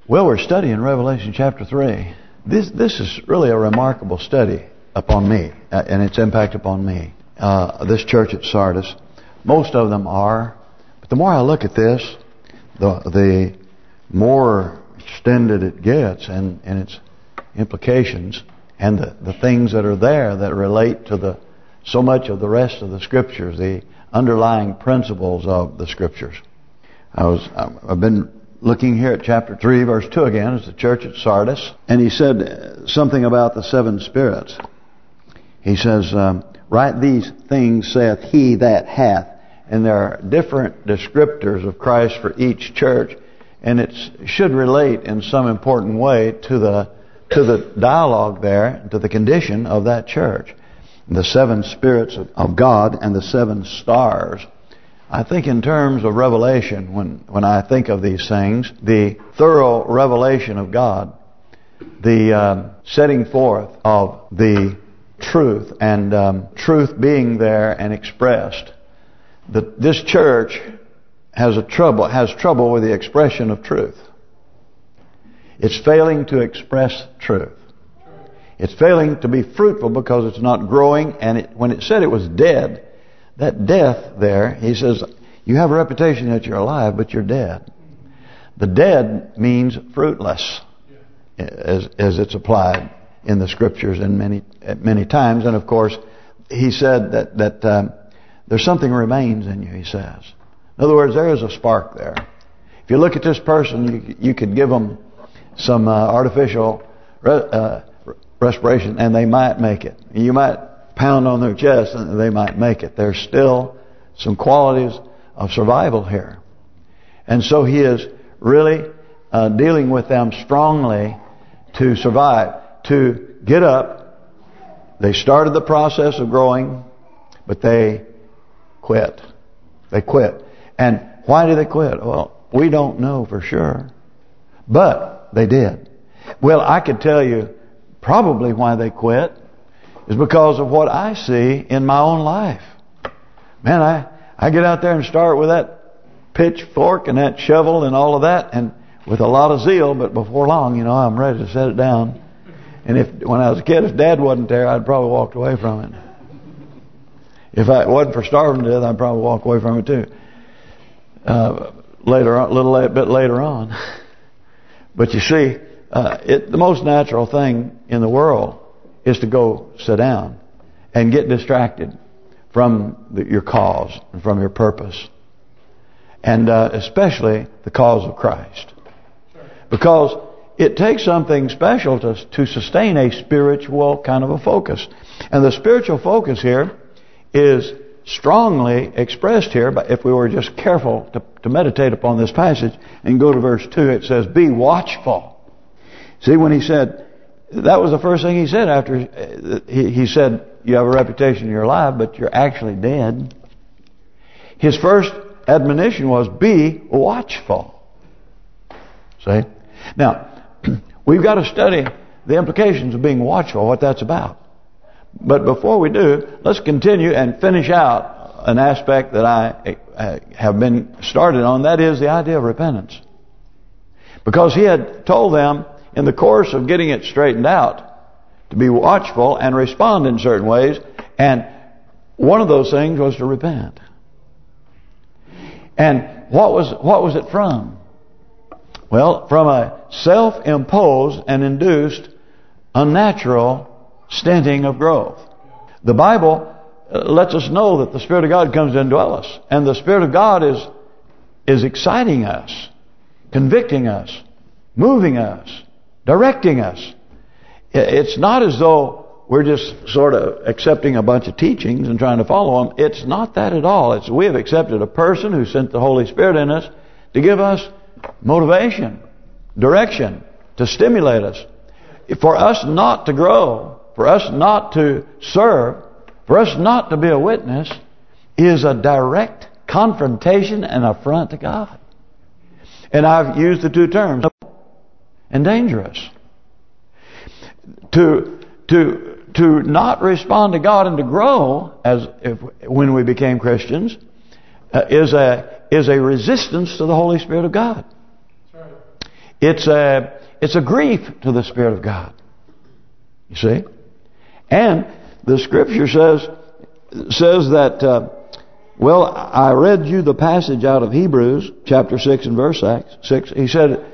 Well, we're studying Revelation chapter 3. This is really a remarkable study upon me, and its impact upon me. This church at Sardis, most of them are, but the more I look at this, the more extended it gets, and its implications, and the things that are there that relate to so much of the rest of the Scriptures, the underlying principles of the Scriptures. I've been looking here at chapter 3, verse 2 again. It's the church at Sardis. And he said something about the seven spirits. He says, "Write these things, saith he that hath." And there are different descriptors of Christ for each church. And it should relate in some important way to the dialogue there, to the condition of that church. The seven spirits of God and the seven stars. I think in terms of revelation, when I think of these things, the thorough revelation of God, the setting forth of the truth, and truth being there and expressed. This church has trouble with the expression of truth. It's failing to express truth. It's failing to be fruitful because it's not growing. And when it said it was dead, that death there, he says, you have a reputation that you're alive, but you're dead. The dead means fruitless, as it's applied in the Scriptures and many times. And of course, he said that there's something remains in you, he says. In other words, there is a spark there. If you look at this person, you could give them some artificial respiration and they might make it. You might pound on their chest and they might make it. There's still some qualities of survival here. And so he is really dealing with them strongly to survive, to get up. They started the process of growing, but they quit. They quit. And why did they quit? Well, we don't know for sure, but they did. Well, I could tell you probably why they quit is because of what I see in my own life. Man, I get out there and start with that pitchfork and that shovel and all of that, and with a lot of zeal, but before long, I'm ready to set it down. And when I was a kid, if Dad wasn't there, I'd probably walked away from it. If it wasn't for starving to death, I'd probably walk away from it too. Later on, a bit later on. But you see, the most natural thing in the world is to go sit down and get distracted from your cause and from your purpose. And especially the cause of Christ. Because it takes something special to sustain a spiritual kind of a focus. And the spiritual focus here is strongly expressed here. But if we were just careful to meditate upon this passage and go to verse 2, it says, "Be watchful." See, when he said, that was the first thing he said after he said, you have a reputation, you're alive, but you're actually dead. His first admonition was, be watchful. See? Now, we've got to study the implications of being watchful, what that's about. But before we do, let's continue and finish out an aspect that I have been started on. That is the idea of repentance. Because he had told them in the course of getting it straightened out to be watchful and respond in certain ways. And one of those things was to repent. And what was it from? Well, from a self-imposed and induced unnatural stinting of growth. The Bible lets us know that the Spirit of God comes to indwell us. And the Spirit of God is exciting us, convicting us, moving us, directing us. It's not as though we're just sort of accepting a bunch of teachings and trying to follow them. It's not that at all. We have accepted a person who sent the Holy Spirit in us to give us motivation, direction, to stimulate us. For us not to grow, for us not to serve, for us not to be a witness is a direct confrontation and affront to God. And I've used the two terms, and dangerous. To not respond to God and to grow when we became Christians is a resistance to the Holy Spirit of God. It's a grief to the Spirit of God. You see? And the Scripture says that, well, I read you the passage out of Hebrews chapter 6 and verse 6. He said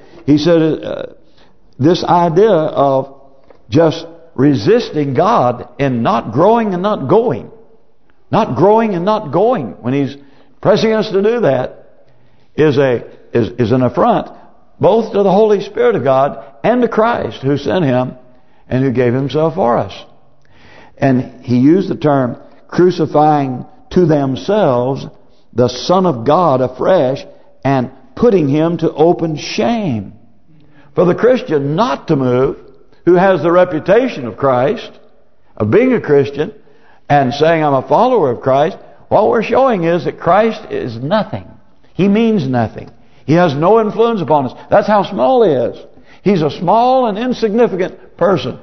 this idea of just resisting God and not growing and not going. Not growing and not going. When He's pressing us to do that is an affront both to the Holy Spirit of God and to Christ who sent Him and who gave Himself for us. And He used the term crucifying to themselves the Son of God afresh and putting Him to open shame. For the Christian not to move, who has the reputation of Christ, of being a Christian, and saying I'm a follower of Christ, what we're showing is that Christ is nothing. He means nothing. He has no influence upon us. That's how small He is. He's a small and insignificant person.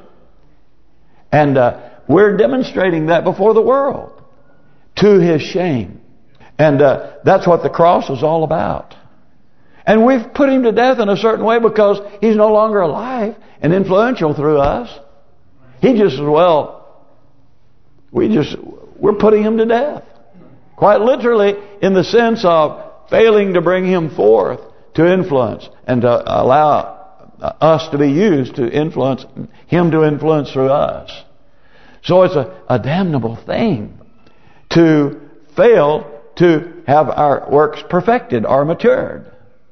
And we're demonstrating that before the world to His shame. And that's what the cross is all about. And we've put Him to death in a certain way because He's no longer alive and influential through us. He just as well, we're putting Him to death. Quite literally in the sense of failing to bring Him forth to influence and to allow us to be used to influence Him to influence through us. So it's a damnable thing to fail to have our works perfected or matured.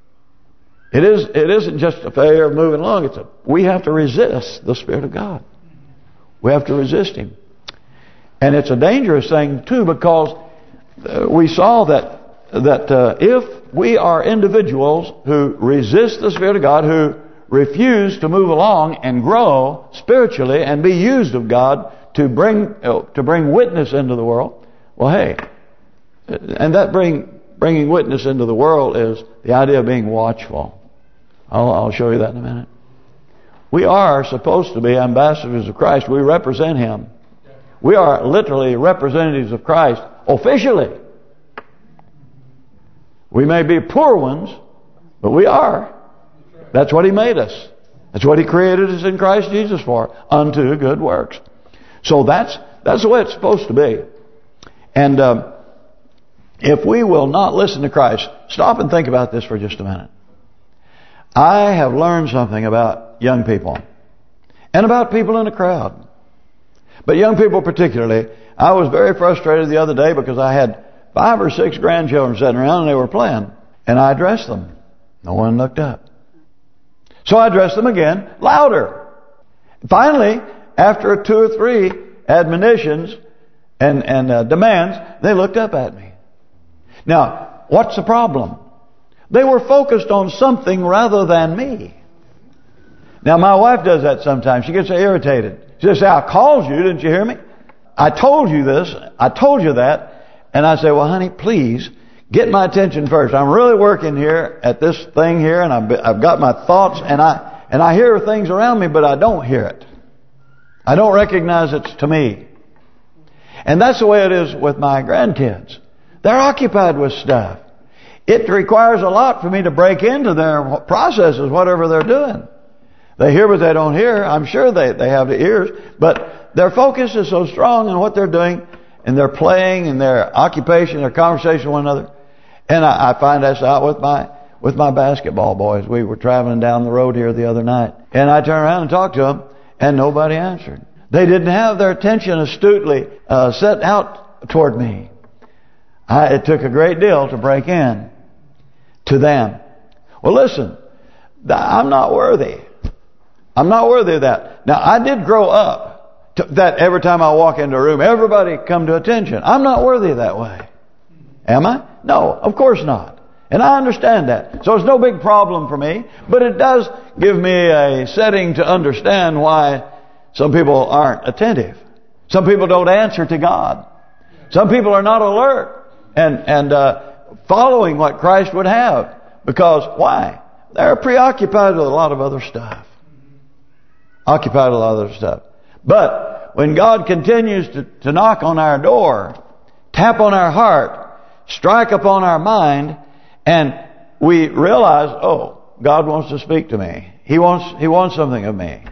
It isn't just a failure of moving along. We have to resist the Spirit of God. We have to resist Him. And it's a dangerous thing too, because we saw that if we are individuals who resist the Spirit of God, who refuse to move along and grow spiritually and be used of God to bring witness into the world, well, hey, and that bringing witness into the world is the idea of being watchful. I'll show you that in a minute. We are supposed to be ambassadors of Christ. We represent Him. We are literally representatives of Christ officially. We may be poor ones, but we are. That's what He made us. That's what He created us in Christ Jesus for, unto good works. So that's the way it's supposed to be. And if we will not listen to Christ, stop and think about this for just a minute. I have learned something about young people and about people in a crowd. But young people particularly, I was very frustrated the other day because I had 5 or 6 grandchildren sitting around and they were playing. And I addressed them. No one looked up. So I addressed them again, louder. Finally, after 2 or 3 admonitions and demands, they looked up at me. Now, what's the problem? They were focused on something rather than me. Now, my wife does that sometimes. She gets irritated. She says, I called you, didn't you hear me? I told you this, I told you that. And I say, well, honey, please get my attention first. I'm really working here at this thing here, and I've got my thoughts, and I hear things around me, but I don't hear it. I don't recognize it's to me. And that's the way it is with my grandkids. They're occupied with stuff. It requires a lot for me to break into their processes, whatever they're doing. They hear but they don't hear. I'm sure they have the ears, but their focus is so strong in what they're doing, and their playing, and their occupation, their conversation with one another. And I find this out with my basketball boys. We were traveling down the road here the other night, and I turned around and talked to them, and nobody answered. They didn't have their attention astutely set out toward me. It took a great deal to break in to them. Well, listen, I'm not worthy. I'm not worthy of that. Now, I did grow up that every time I walk into a room, everybody come to attention. I'm not worthy that way. Am I? No, of course not. And I understand that. So it's no big problem for me. But it does give me a setting to understand why some people aren't attentive. Some people don't answer to God. Some people are not alert and following what Christ would have. Because, why? They're preoccupied with a lot of other stuff. Occupied with a lot of other stuff. But when God continues to knock on our door, tap on our heart, strike upon our mind, and we realize, oh, God wants to speak to me. He wants something of me.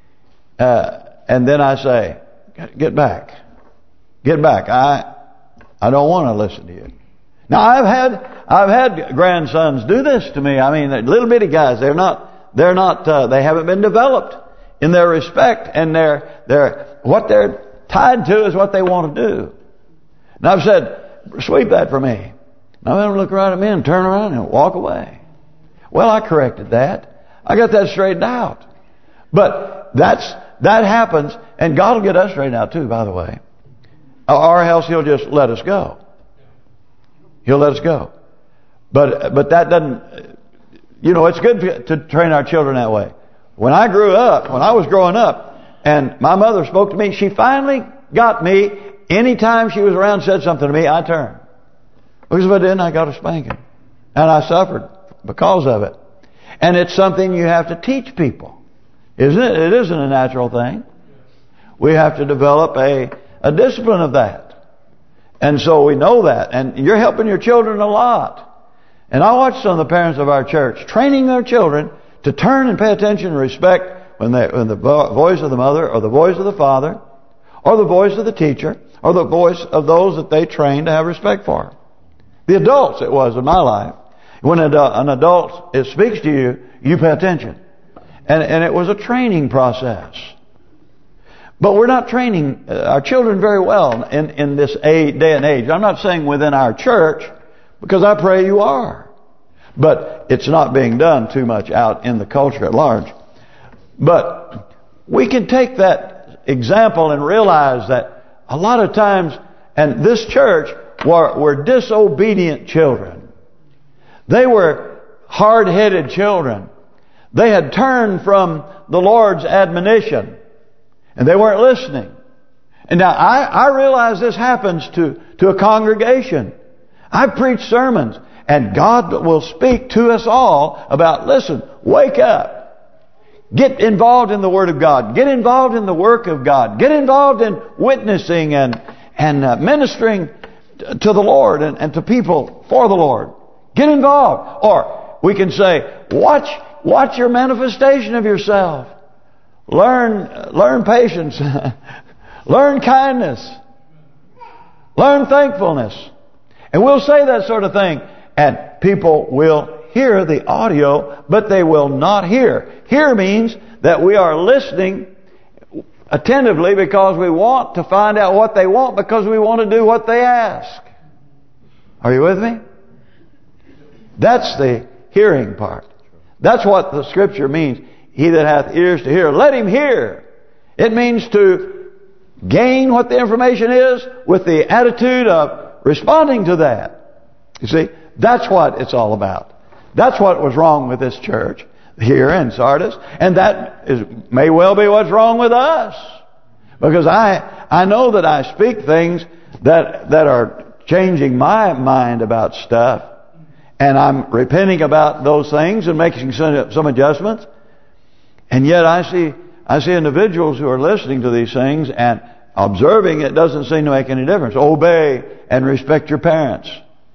And then I say, get back. Get back. I don't want to listen to you. Now I've had grandsons do this to me. I mean, little bitty guys. They haven't been developed in their respect, and what they're tied to is what they want to do. And I've said, sweep that for me. Now they look right at me and turn around and walk away. Well, I corrected that. I got that straightened out. But that happens, and God will get us straightened out too, by the way. Or else He'll just let us go. He'll let us go. But that doesn't... it's good to train our children that way. When I was growing up, and my mother spoke to me, she finally got me. Anytime she was around and said something to me, I turned. Because if I didn't, I got a spanking. And I suffered because of it. And it's something you have to teach people. Isn't it? It isn't a natural thing. We have to develop a discipline of that. And so we know that. And you're helping your children a lot. And I watch some of the parents of our church training their children to turn and pay attention and respect when the voice of the mother or the voice of the father or the voice of the teacher or the voice of those that they train to have respect for. The adults, it was in my life. When an adult speaks to you, you pay attention. And it was a training process. But we're not training our children very well in this day and age. I'm not saying within our church, because I pray you are. But it's not being done too much out in the culture at large. But we can take that example and realize that a lot of times, and this church were disobedient children. They were hard-headed children. They had turned from the Lord's admonition, and they weren't listening. And now I realize this happens to a congregation. I've preached sermons, and God will speak to us all about, listen, wake up. Get involved in the Word of God. Get involved in the work of God. Get involved in witnessing and ministering to the Lord and to people for the Lord. Get involved. Or we can say, watch your manifestation of yourself. Learn patience. Learn kindness. Learn thankfulness. And we'll say that sort of thing. And people will hear the audio, but they will not hear. Hear means that we are listening attentively because we want to find out what they want, because we want to do what they ask. Are you with me? That's the hearing part. That's what the Scripture means. He that hath ears to hear, let him hear. It means to gain what the information is with the attitude of responding to that. You see, that's what it's all about. That's what was wrong with this church here in Sardis. And that may well be what's wrong with us. Because I know that I speak things that are changing my mind about stuff. And I'm repenting about those things and making some adjustments. And yet I see individuals who are listening to these things and observing it doesn't seem to make any difference. Obey and respect your parents.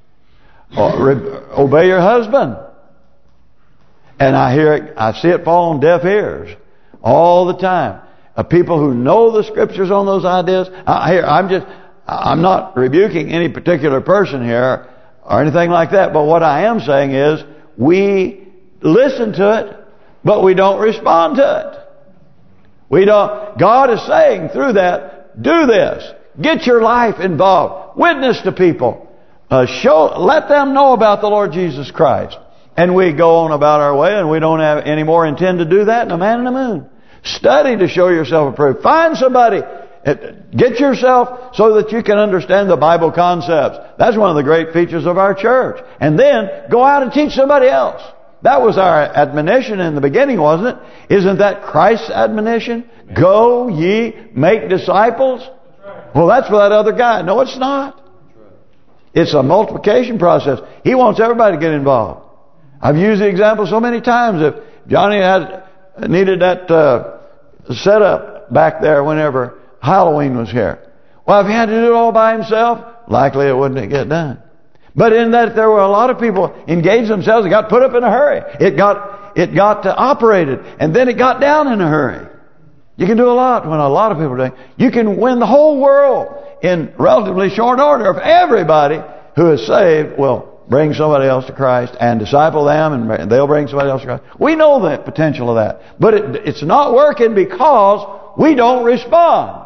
Obey your husband. And I see it fall on deaf ears all the time. People who know the Scriptures on those ideas. I'm not rebuking any particular person here or anything like that. But what I am saying is, we listen to it, but we don't respond to it. We don't. God is saying through that, do this. Get your life involved. Witness to people. Let them know about the Lord Jesus Christ. And we go on about our way, and we don't have any more intend to do that than a man in the moon. Study to show yourself approved. Find somebody. Get yourself so that you can understand the Bible concepts. That's one of the great features of our church. And then go out and teach somebody else. That was our admonition in the beginning, wasn't it? Isn't that Christ's admonition? Go ye, make disciples. Well, that's for that other guy. No, it's not. It's a multiplication process. He wants everybody to get involved. I've used the example so many times. If Johnny needed that setup back there whenever Halloween was here, well, if he had to do it all by himself, likely it wouldn't get done. But in that there were a lot of people engaged themselves and got put up in a hurry. It got it got operated. And then it got down in a hurry. You can do a lot when a lot of people are doing. You can win the whole world in relatively short order if everybody who is saved will bring somebody else to Christ and disciple them, and they'll bring somebody else to Christ. We know the potential of that. But it's not working because we don't respond.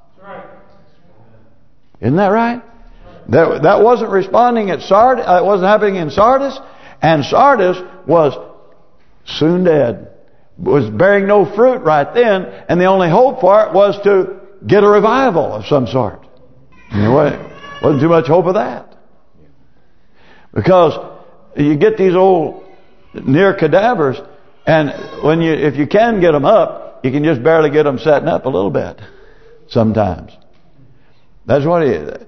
Isn't that right? That wasn't responding at Sardis. It wasn't happening in Sardis. And Sardis was soon dead. Was bearing no fruit right then. And the only hope for it was to get a revival of some sort. Wasn't too much hope of that. Because you get these old near cadavers, and if you can get them up, you can just barely get them setting up a little bit sometimes. That's what it is.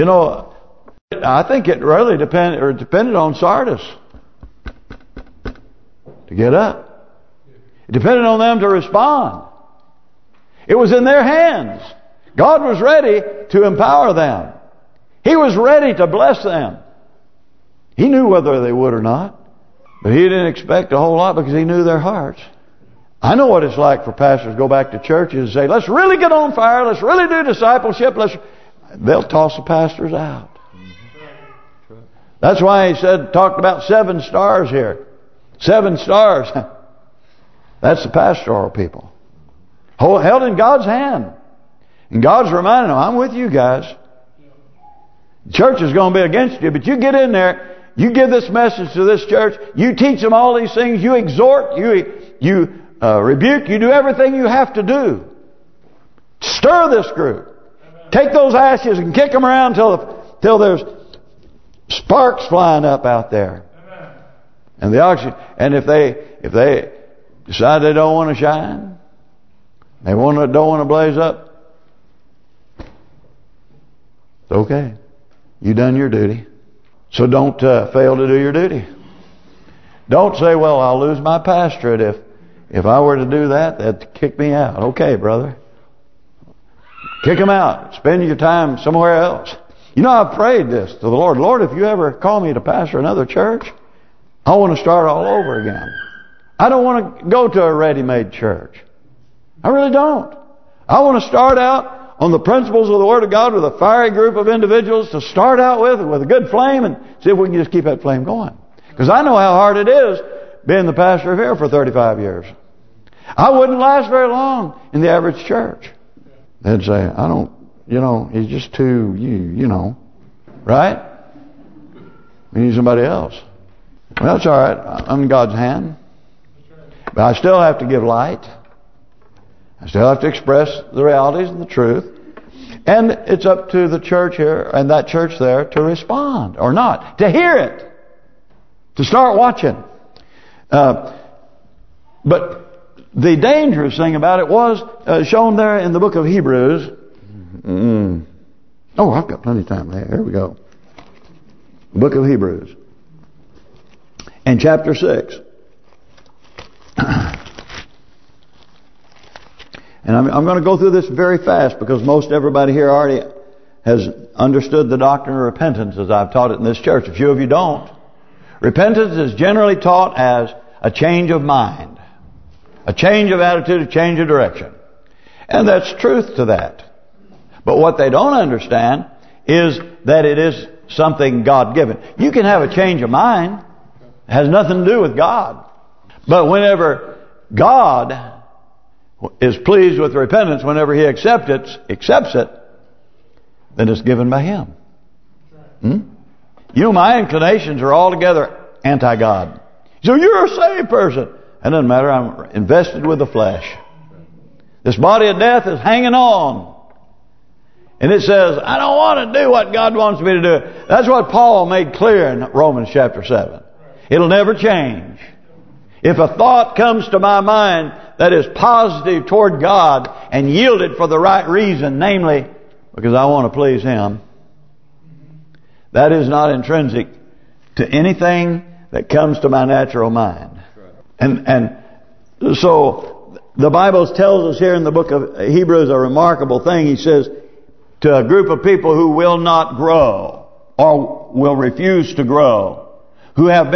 I think it really depended on Sardis to get up. It depended on them to respond. It was in their hands. God was ready to empower them. He was ready to bless them. He knew whether they would or not. But He didn't expect a whole lot because He knew their hearts. I know what it's like for pastors to go back to churches and say, let's really get on fire. Let's really do discipleship. They'll toss the pastors out. That's why He talked about 7 stars here. 7 stars. That's the pastoral people. Held in God's hand. And God's reminding them, I'm with you guys. The church is going to be against you, but you get in there. You give this message to this church. You teach them all these things. You exhort. You rebuke. You do everything you have to do. Stir this group. Take those ashes and kick them around till there's sparks flying up out there. And the oxygen. And if they decide they don't want to shine, they don't want to blaze up, it's okay. You done your duty. So don't fail to do your duty. Don't say, well, I'll lose my pastorate if I were to do that, that'd kick me out. Okay, brother. Kick them out. Spend your time somewhere else. I've prayed this to the Lord. Lord, if you ever call me to pastor another church, I want to start all over again. I don't want to go to a ready-made church. I really don't. I want to start out on the principles of the Word of God with a fiery group of individuals to start out with a good flame, and see if we can just keep that flame going. Because I know how hard it is being the pastor of here for 35 years. I wouldn't last very long in the average church. They'd say, I don't, he's just too, right? We need somebody else. Well, that's all right. I'm in God's hand. But I still have to give light. I still have to express the realities and the truth. And it's up to the church here and that church there to respond or not. To hear it. To start watching. But the dangerous thing about it was shown there in the book of Hebrews. Oh, I've got plenty of time there. Here we go. The book of Hebrews. In chapter 6. And I'm going to go through this very fast because most everybody here already has understood the doctrine of repentance as I've taught it in this church. A few of you don't. Repentance is generally taught as a change of mind. A change of attitude, a change of direction. And that's truth to that. But what they don't understand is that it is something God-given. You can have a change of mind. It has nothing to do with God. But whenever God is pleased with repentance, whenever He accepts it, then it's given by Him. My inclinations are altogether anti-God. So you're a saved person. It doesn't matter. I'm invested with the flesh. This body of death is hanging on. And it says, I don't want to do what God wants me to do. That's what Paul made clear in Romans chapter 7. It'll never change. If a thought comes to my mind that is positive toward God and yielded for the right reason, namely because I want to please Him, that is not intrinsic to anything that comes to my natural mind. And so the Bible tells us here in the book of Hebrews a remarkable thing. He says, to a group of people who will not grow or will refuse to grow, who have been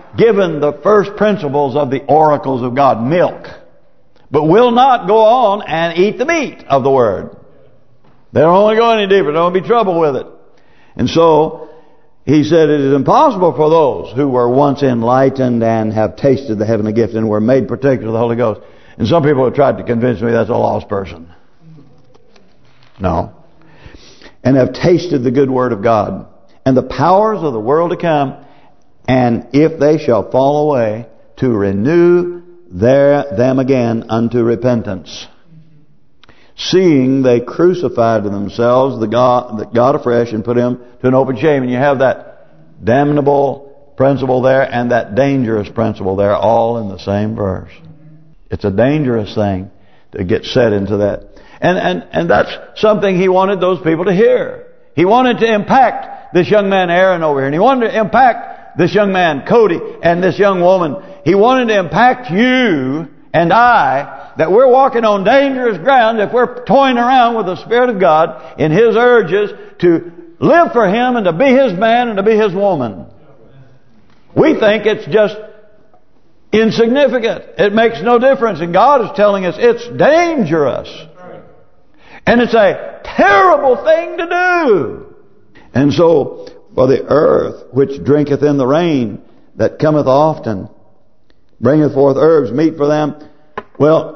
given the first principles of the oracles of God, milk, but will not go on and eat the meat of the Word. They don't want to go any deeper. There won't be trouble with it. And so he said it is impossible for those who were once enlightened and have tasted the heavenly gift and were made partakers of the Holy Ghost. And some people have tried to convince me that's a lost person. No. And have tasted the good word of God and the powers of the world to come, and if they shall fall away, to renew them again unto repentance. Seeing they crucified to themselves the God afresh and put him to an open shame. And you have that damnable principle there and that dangerous principle there, all in the same verse. It's a dangerous thing to get set into that. And that's something he wanted those people to hear. He wanted to impact this young man Aaron over here. And he wanted to impact this young man Cody and this young woman. He wanted to impact you and I, that we're walking on dangerous ground if we're toying around with the Spirit of God in His urges to live for Him and to be His man and to be His woman. We think it's just insignificant. It makes no difference. And God is telling us it's dangerous. And it's a terrible thing to do. And so, for the earth which drinketh in the rain that cometh often, bringeth forth herbs, meat for them. Well,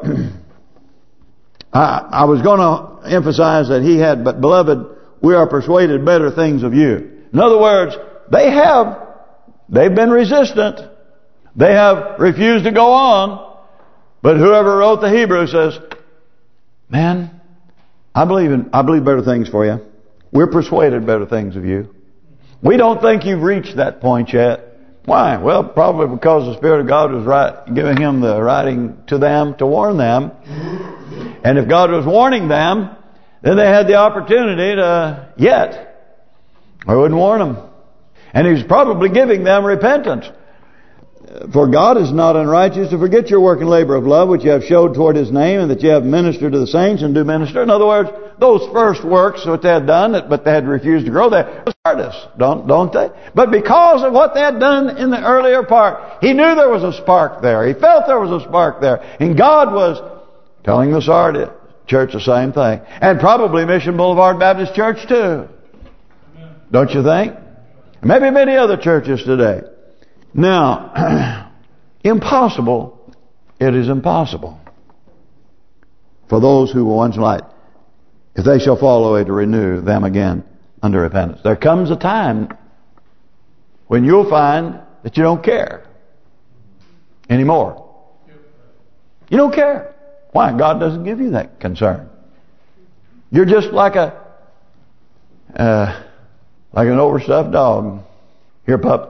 I was going to emphasize that he had, but beloved, we are persuaded better things of you. In other words, they've been resistant. They have refused to go on. But whoever wrote the Hebrew says, man, I believe better things for you. We're persuaded better things of you. We don't think you've reached that point yet. Why? Well, probably because the Spirit of God was giving him the writing to them to warn them. And if God was warning them, then they had the opportunity to or wouldn't warn them. And He was probably giving them repentance. For God is not unrighteous to forget your work and labor of love, which you have showed toward His name, and that you have ministered to the saints and do minister. In other words, those first works that they had done, but they had refused to grow, they started us, don't they? But because of what they had done in the earlier part, He knew there was a spark there. He felt there was a spark there. And God was telling the Sardis church the same thing. And probably Mission Boulevard Baptist Church too. Don't you think? Maybe many other churches today. Now, impossible, it is impossible for those who were once light, if they shall fall away, to renew them again unto repentance. There comes a time when you'll find that you don't care anymore. You don't care. Why? God doesn't give you that concern. You're just like an overstuffed dog. Here, pup.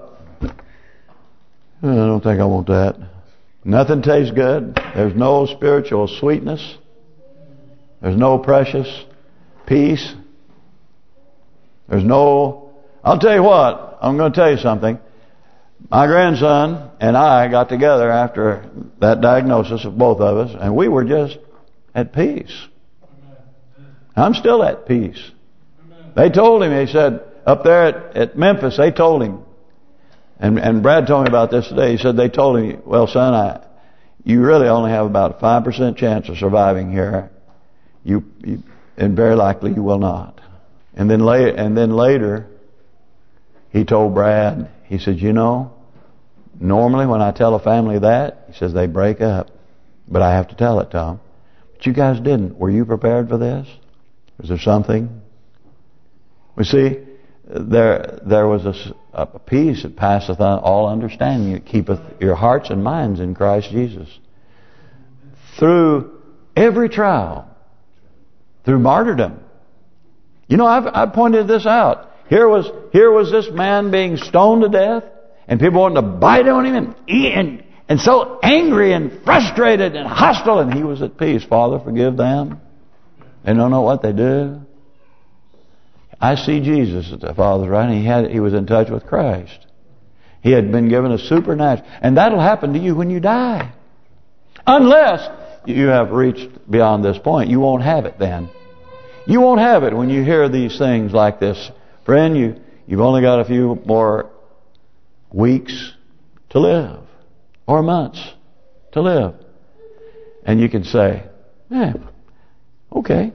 I don't think I want that. Nothing tastes good. There's no spiritual sweetness. There's no precious peace. There's no... I'll tell you what. I'm going to tell you something. My grandson and I got together after that diagnosis of both of us, and we were just at peace. I'm still at peace. They told him, he said, up there at Memphis, they told him, and Brad told me about this today. He said they told him, well, son, you really only have about a 5% chance of surviving here. And very likely you will not. And then later, he told Brad, he said, you know, normally when I tell a family that, he says they break up. But I have to tell it to them. But you guys didn't. Were you prepared for this? Was there something? We see, there was a peace that passeth all understanding, that keepeth your hearts and minds in Christ Jesus. Through every trial, through martyrdom. You know, I've pointed this out. Here was this man being stoned to death, and people wanting to bite on him and eat, and so angry and frustrated and hostile, and he was at peace. Father, forgive them. They don't know what they do. I see Jesus at the Father's right, and he was in touch with Christ. He had been given a supernatural, and that'll happen to you when you die. Unless you have reached beyond this point, you won't have it then. You won't have it when you hear these things like this. Friend, you've only got a few more weeks to live, or months to live. And you can say, okay,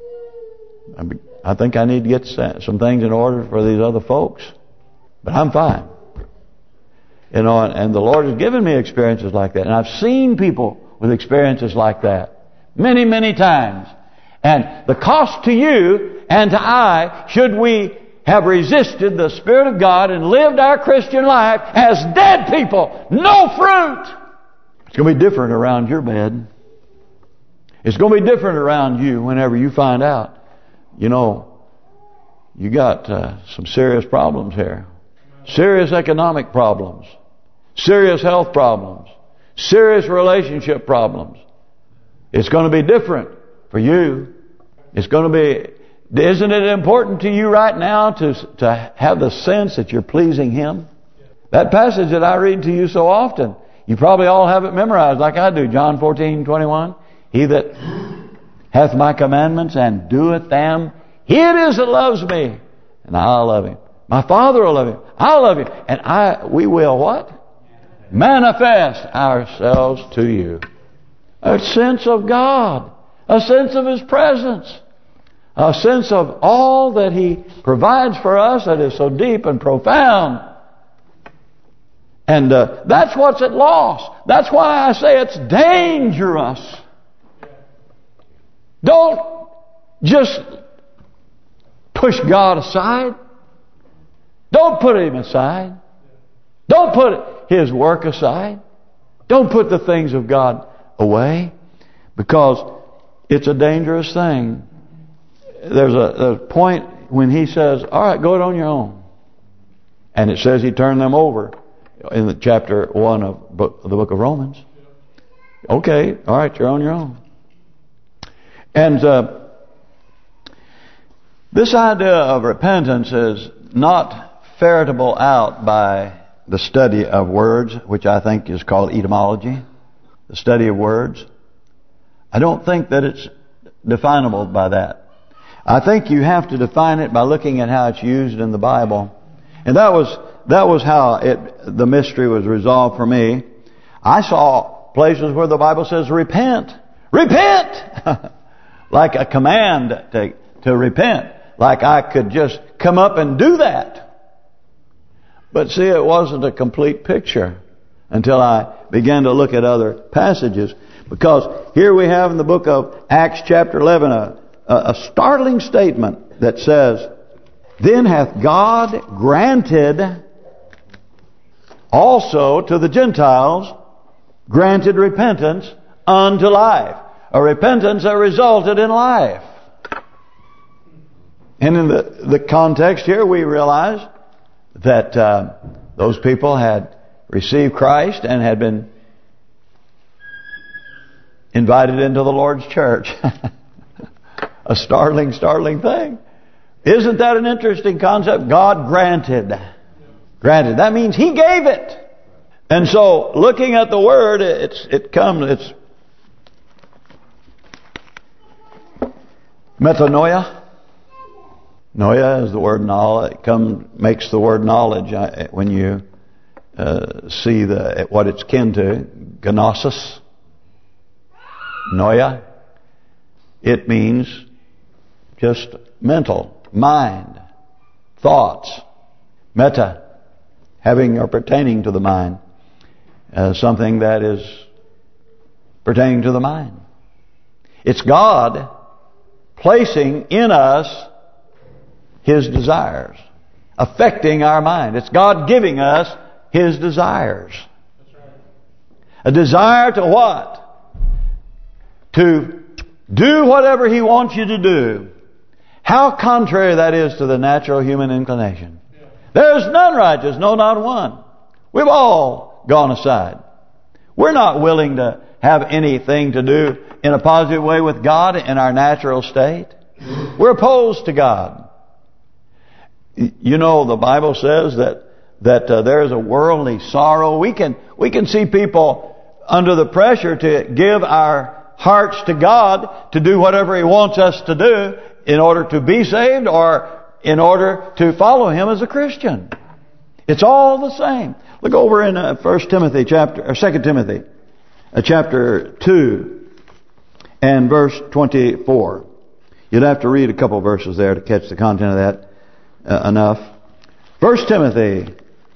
I think I need to get some things in order for these other folks, but I'm fine. You know, and the Lord has given me experiences like that. And I've seen people with experiences like that many, many times. And the cost to you and to I, should we have resisted the Spirit of God and lived our Christian life as dead people, no fruit. It's going to be different around your bed. It's going to be different around you whenever you find out, you know, you got some serious problems here. Serious economic problems. Serious health problems. Serious relationship problems. It's going to be different for you. It's going to be... Isn't it important to you right now to have the sense that you're pleasing Him? That passage that I read to you so often, you probably all have it memorized like I do. John 14:21. He that hath my commandments and doeth them, he it is that loves me, and I'll love him. My Father will love him. I'll love him. And we will what? Manifest ourselves to you. A sense of God. A sense of His presence. A sense of all that He provides for us that is so deep and profound. And that's what's at loss. That's why I say it's dangerous. Don't just push God aside. Don't put Him aside. Don't put His work aside. Don't put the things of God away, because it's a dangerous thing. There's a point when He says, all right, go it on your own. And it says He turned them over in the chapter 1 of the book of Romans. Okay, all right, you're on your own. And this idea of repentance is not ferretable out by the study of words, which I think is called etymology, the study of words. I don't think that it's definable by that. I think you have to define it by looking at how it's used in the Bible. And that was how the mystery was resolved for me. I saw places where the Bible says, repent. Repent! Like a command to repent. Like I could just come up and do that. But see, it wasn't a complete picture until I began to look at other passages. Because here we have in the book of Acts chapter 11 a startling statement that says, then hath God granted also to the Gentiles, granted repentance unto life. A repentance that resulted in life. And in the context here, we realize that those people had received Christ and had been invited into the Lord's church. A startling thing. Isn't that an interesting concept? God granted. Granted. That means He gave it. And so, looking at the word, it's metanoia. Noia is the word knowledge. It makes the word knowledge when you see what it's kin to. Gnosis. Noia. It means just mental, mind, thoughts. Meta, having or pertaining to the mind. Something that is pertaining to the mind. It's God placing in us His desires, affecting our mind. It's God giving us His desires. That's right. A desire to what? To do whatever He wants you to do. How contrary that is to the natural human inclination. Yeah. There's none righteous, no, not one. We've all gone aside. We're not willing to have anything to do in a positive way with God in our natural state. We're opposed to God. You know, the Bible says that there is a worldly sorrow. We can see people under the pressure to give our hearts to God to do whatever He wants us to do in order to be saved or in order to follow Him as a Christian. It's all the same. Look over in 2 Timothy chapter 2 and verse 24. You'd have to read a couple verses there to catch the content of that enough. 2 Timothy,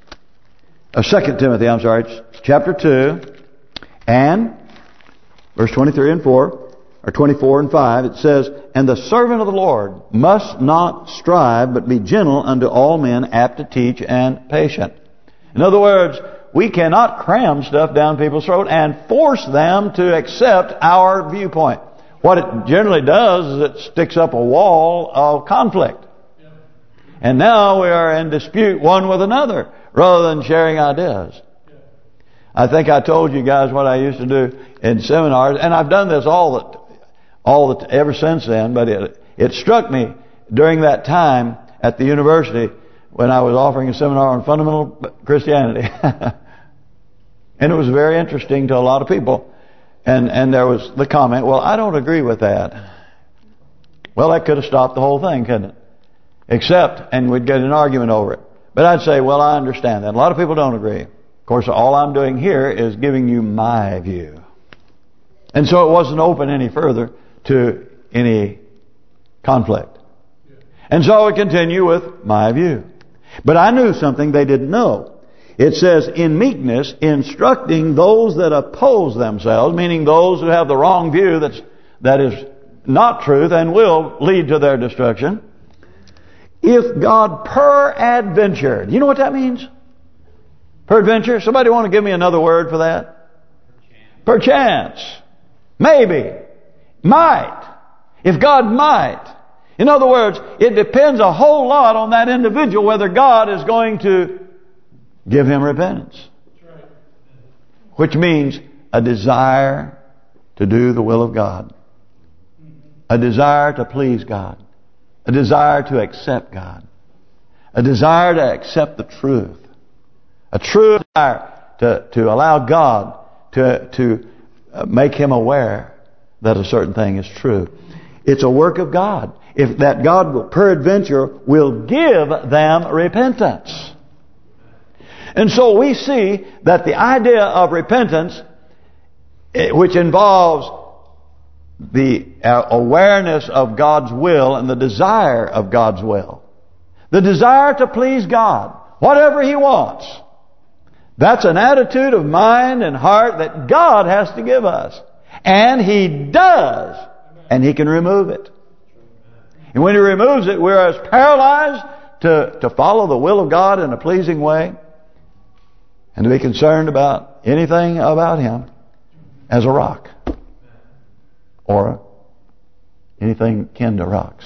chapter 2 and verse 23 and 4. Or 24 and 5, it says, "And the servant of the Lord must not strive, but be gentle unto all men, apt to teach and patient." In other words, we cannot cram stuff down people's throat and force them to accept our viewpoint. What it generally does is it sticks up a wall of conflict. And now we are in dispute one with another rather than sharing ideas. I think I told you guys what I used to do in seminars, and I've done this ever since then, but it struck me during that time at the university when I was offering a seminar on fundamental Christianity. And it was very interesting to a lot of people. And there was the comment, well, I don't agree with that. Well, that could have stopped the whole thing, couldn't it? And we'd get an argument over it. But I'd say, well, I understand that. A lot of people don't agree. Of course, all I'm doing here is giving you my view. And so it wasn't open any further to any conflict. And so I would continue with my view. But I knew something they didn't know. It says, in meekness, instructing those that oppose themselves, meaning those who have the wrong view that is not truth and will lead to their destruction. If God peradventure, do you know what that means? Peradventure? Somebody want to give me another word for that? Perchance. Maybe. Might. If God might. In other words, it depends a whole lot on that individual whether God is going to give him repentance. Which means a desire to do the will of God. A desire to please God. A desire to accept God. A desire to accept the truth. A true desire to allow God to make him aware that a certain thing is true. It's a work of God. If that God will peradventure will give them repentance. And so we see that the idea of repentance, which involves the awareness of God's will and the desire of God's will. The desire to please God, whatever He wants. That's an attitude of mind and heart that God has to give us. And He does. And He can remove it. And when He removes it, we're as paralyzed to follow the will of God in a pleasing way and to be concerned about anything about Him as a rock or anything kin to rocks.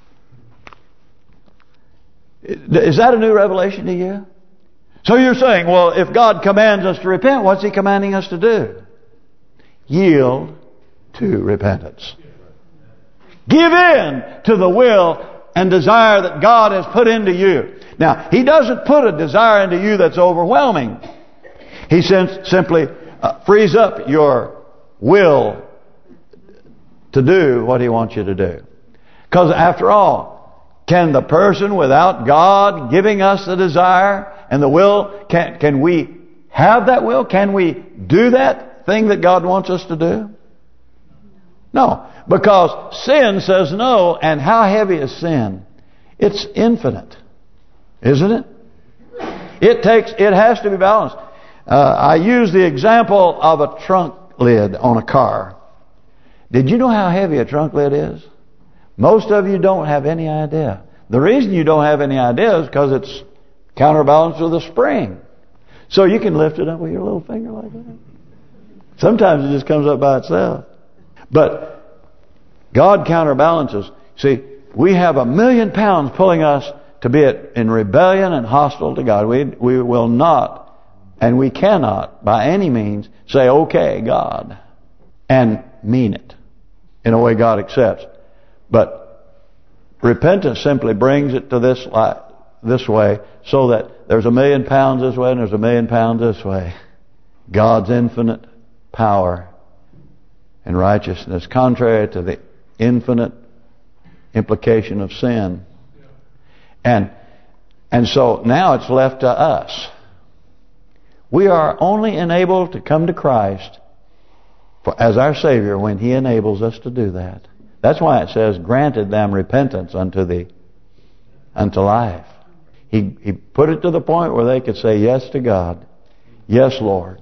Is that a new revelation to you? So you're saying, well, if God commands us to repent, what's He commanding us to do? Yield to repentance. Give in to the will and desire that God has put into you. Now, He doesn't put a desire into you that's overwhelming. He simply frees up your will to do what He wants you to do. Because after all, can the person without God giving us the desire and the will, can we have that will? Can we do that thing that God wants us to do? No, because sin says no. And how heavy is sin? It's infinite, isn't it? It has to be balanced. I use the example of a trunk lid on a car. Did you know how heavy a trunk lid is? Most of you don't have any idea. The reason you don't have any idea is because it's counterbalanced with a spring. So you can lift it up with your little finger like that. Sometimes it just comes up by itself. But God counterbalances. See, we have 1,000,000 pounds pulling us to be in rebellion and hostile to God. We will not, and we cannot, by any means, say, okay, God, and mean it in a way God accepts. But repentance simply brings it to this way, so that there's 1,000,000 pounds this way and there's 1,000,000 pounds this way. God's infinite power and righteousness, contrary to the infinite implication of sin. And And so now it's left to us. We are only enabled to come to Christ as our Savior when He enables us to do that. That's why it says, granted them repentance unto life. He put it to the point where they could say yes to God. Yes, Lord.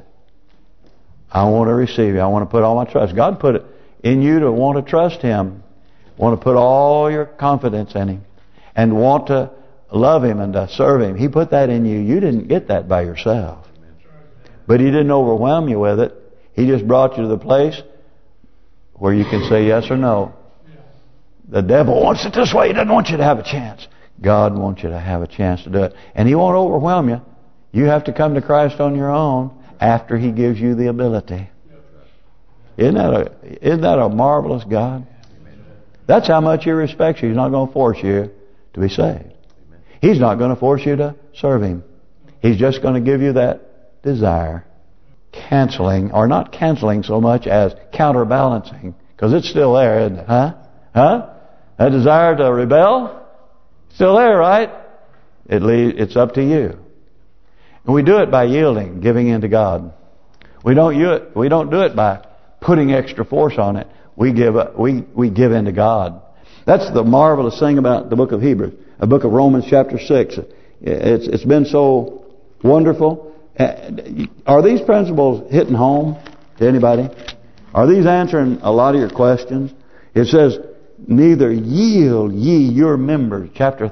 I want to receive you. I want to put all my trust. God put it in you to want to trust Him. Want to put all your confidence in Him. And want to love Him and to serve Him. He put that in you. You didn't get that by yourself. But He didn't overwhelm you with it. He just brought you to the place where you can say yes or no. The devil wants it this way. He doesn't want you to have a chance. God wants you to have a chance to do it. And He won't overwhelm you. You have to come to Christ on your own after He gives you the ability. Isn't that a marvelous God? That's how much He respects you. He's not going to force you to be saved. He's not going to force you to serve Him. He's just going to give you that desire. Canceling, or not canceling so much as counterbalancing. Because it's still there, isn't it? Huh? That desire to rebel? Still there, right? It's up to you. And we do it by yielding, giving in to God. We don't do it by putting extra force on it. We give in to God. That's the marvelous thing about the book of Hebrews, the book of Romans chapter 6. It's been so wonderful. Are these principles hitting home to anybody? Are these answering a lot of your questions? It says, neither yield ye your members, chapter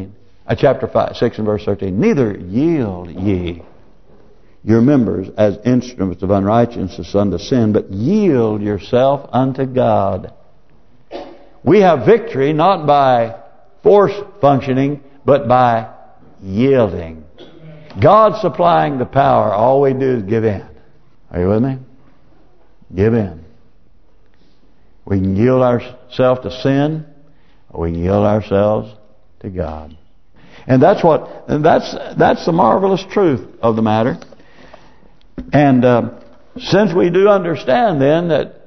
6 and verse 13. Neither yield ye your members as instruments of unrighteousness unto sin, but yield yourself unto God. We have victory not by force functioning, but by yielding. God supplying the power. All we do is give in. Are you with me? Give in. We can yield ourselves to sin, or we can yield ourselves to God. And that's the marvelous truth of the matter. And since we do understand then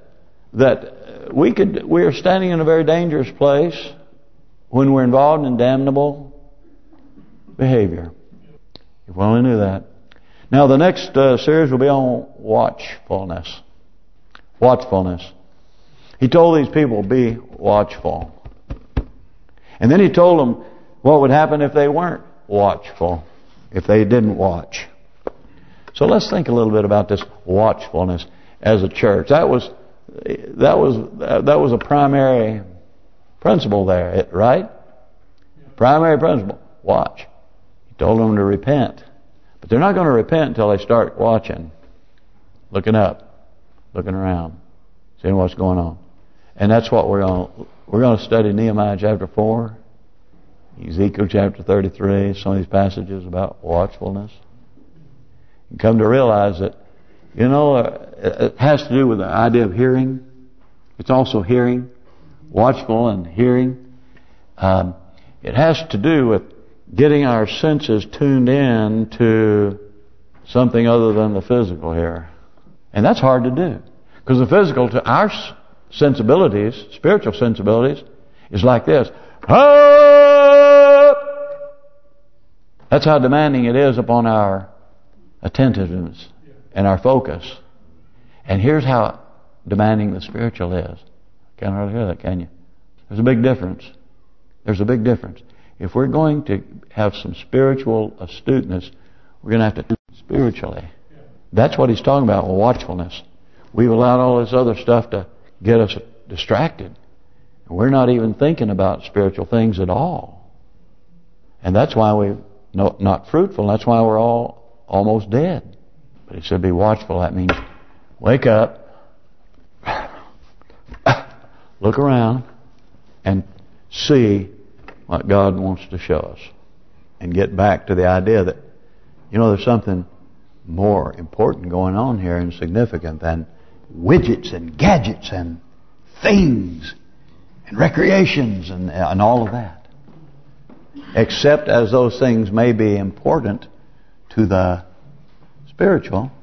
that we are standing in a very dangerous place when we're involved in damnable behavior. If we only knew that. Now the next series will be on watchfulness. Watchfulness. He told these people, be watchful. And then He told them what would happen if they weren't watchful, if they didn't watch. So let's think a little bit about this watchfulness as a church. That was a primary principle there, right? Primary principle. Watch. He told them to repent. But they're not going to repent until they start watching. Looking up. Looking around. Seeing what's going on. And that's what we're going to study Nehemiah chapter 4. Ezekiel chapter 33. Some of these passages about watchfulness. You come to realize that, it has to do with the idea of hearing. It's also hearing. Watchful and hearing. It has to do with getting our senses tuned in to something other than the physical here. And that's hard to do. Because the physical, to our sensibilities, spiritual sensibilities, is like this. That's how demanding it is upon our attentiveness and our focus. And here's how demanding the spiritual is. Can't hardly hear that, can you? There's a big difference. There's a big difference. If we're going to have some spiritual astuteness, we're going to have to do it spiritually. That's what he's talking about with watchfulness. We've allowed all this other stuff to get us distracted. And we're not even thinking about spiritual things at all. And that's why we're not fruitful. That's why we're all almost dead. But he said be watchful. That means wake up, look around, and see what God wants to show us. And get back to the idea that, there's something more important going on here and significant than widgets and gadgets and things and recreations and all of that. Except as those things may be important to the spiritual,